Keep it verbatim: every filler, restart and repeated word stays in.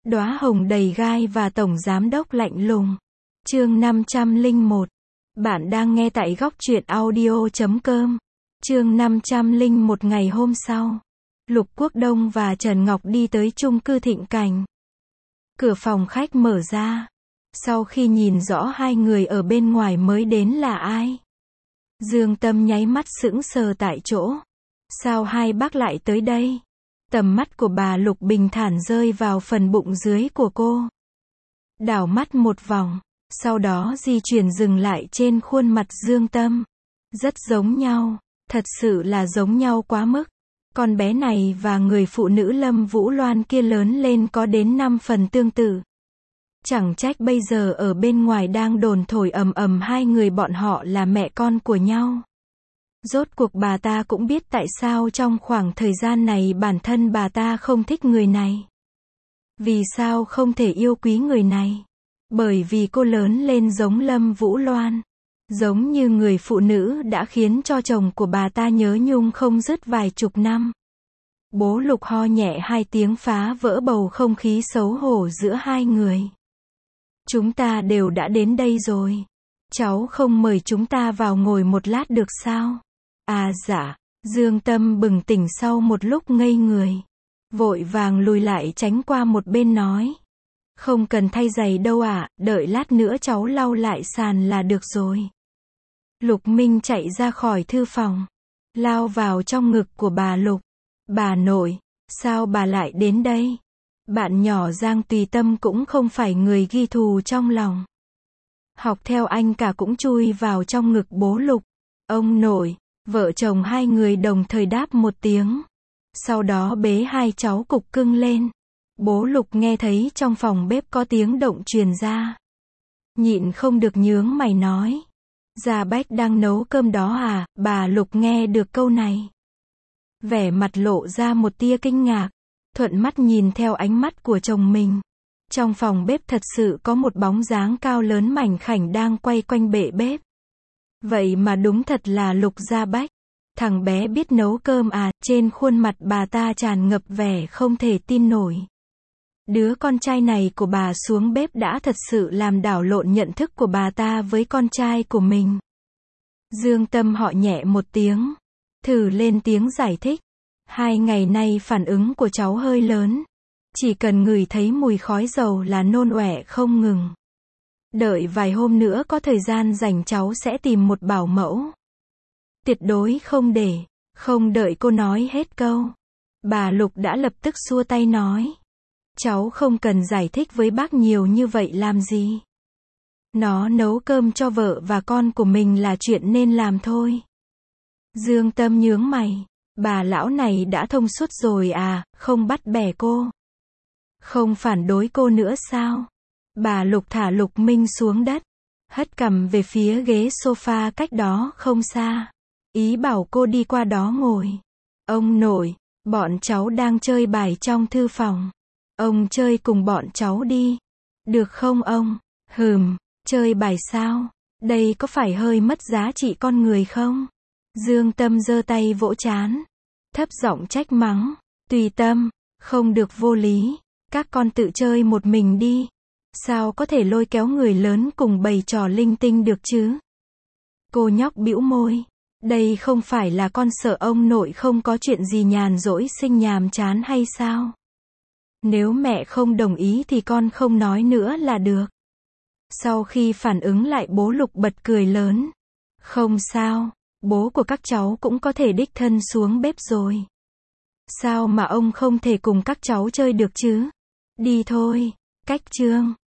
Đóa hồng đầy gai và tổng giám đốc lạnh lùng. Chương năm trăm lẻ một. Bạn đang nghe tại góc truyện audio chấm com. Chương năm trăm lẻ một. Ngày hôm sau, Lục Quốc Đông và Trần Ngọc đi tới chung cư Thịnh Cảnh. Cửa phòng khách mở ra. Sau khi nhìn rõ hai người ở bên ngoài mới đến là ai, Dương Tâm nháy mắt sững sờ tại chỗ. Sao hai bác lại tới đây? Tầm mắt của bà Lục bình thản rơi vào phần bụng dưới của cô. Đảo mắt một vòng, sau đó di chuyển dừng lại trên khuôn mặt Dương Tâm. Rất giống nhau, thật sự là giống nhau quá mức. Con bé này và người phụ nữ Lâm Vũ Loan kia lớn lên có đến năm phần tương tự. Chẳng trách bây giờ ở bên ngoài đang đồn thổi ầm ầm hai người bọn họ là mẹ con của nhau. Rốt cuộc bà ta cũng biết tại sao trong khoảng thời gian này bản thân bà ta không thích người này. Vì sao không thể yêu quý người này? Bởi vì cô lớn lên giống Lâm Vũ Loan. Giống như người phụ nữ đã khiến cho chồng của bà ta nhớ nhung không dứt vài chục năm. Bố Lục ho nhẹ hai tiếng phá vỡ bầu không khí xấu hổ giữa hai người. Chúng ta đều đã đến đây rồi. Cháu không mời chúng ta vào ngồi một lát được sao? À dạ. Dương Tâm bừng tỉnh sau một lúc ngây người. Vội vàng lùi lại tránh qua một bên nói. Không cần thay giày đâu ạ, đợi lát nữa cháu lau lại sàn là được rồi. Lục Minh chạy ra khỏi thư phòng, lao vào trong ngực của bà Lục. Bà nội, sao bà lại đến đây? Bạn nhỏ Giang Tùy Tâm cũng không phải người ghi thù trong lòng. Học theo anh cả cũng chui vào trong ngực bố Lục. Ông nội, vợ chồng hai người đồng thời đáp một tiếng. Sau đó bế hai cháu cục cưng lên. Bố Lục nghe thấy trong phòng bếp có tiếng động truyền ra. Nhịn không được nhướng mày nói. Gia Bách đang nấu cơm đó à? Bà Lục nghe được câu này, vẻ mặt lộ ra một tia kinh ngạc, thuận mắt nhìn theo ánh mắt của chồng mình. Trong phòng bếp thật sự có một bóng dáng cao lớn mảnh khảnh đang quay quanh bệ bếp. Vậy mà đúng thật là Lục Gia Bách. Thằng bé biết nấu cơm à? Trên khuôn mặt bà ta tràn ngập vẻ không thể tin nổi. Đứa con trai này của bà xuống bếp đã thật sự làm đảo lộn nhận thức của bà ta với con trai của mình. Dương Tâm họ nhẹ một tiếng, thử lên tiếng giải thích. Hai ngày nay phản ứng của cháu hơi lớn. Chỉ cần ngửi thấy mùi khói dầu là nôn ọe không ngừng. Đợi vài hôm nữa có thời gian rảnh cháu sẽ tìm một bảo mẫu. Tuyệt đối không để. Không đợi cô nói hết câu, bà Lục đã lập tức xua tay nói. Cháu không cần giải thích với bác nhiều như vậy làm gì. Nó nấu cơm cho vợ và con của mình là chuyện nên làm thôi. Dương Tâm nhướng mày. Bà lão này đã thông suốt rồi à, không bắt bẻ cô, không phản đối cô nữa sao? Bà Lục thả Lục Minh xuống đất, hất cằm về phía ghế sofa cách đó không xa. Ý bảo cô đi qua đó ngồi. Ông nội, bọn cháu đang chơi bài trong thư phòng. Ông chơi cùng bọn cháu đi. Được không ông? Hừm, chơi bài sao? Đây có phải hơi mất giá trị con người không? Dương Tâm giơ tay vỗ trán, thấp giọng trách mắng. Tùy Tâm, không được vô lý. Các con tự chơi một mình đi. Sao có thể lôi kéo người lớn cùng bày trò linh tinh được chứ? Cô nhóc bĩu môi. Đây không phải là con sợ ông nội không có chuyện gì nhàn rỗi sinh nhàm chán hay sao? Nếu mẹ không đồng ý thì con không nói nữa là được. Sau khi phản ứng lại bố Lục bật cười lớn. Không sao, bố của các cháu cũng có thể đích thân xuống bếp rồi. Sao mà ông không thể cùng các cháu chơi được chứ? Đi thôi, cách chương.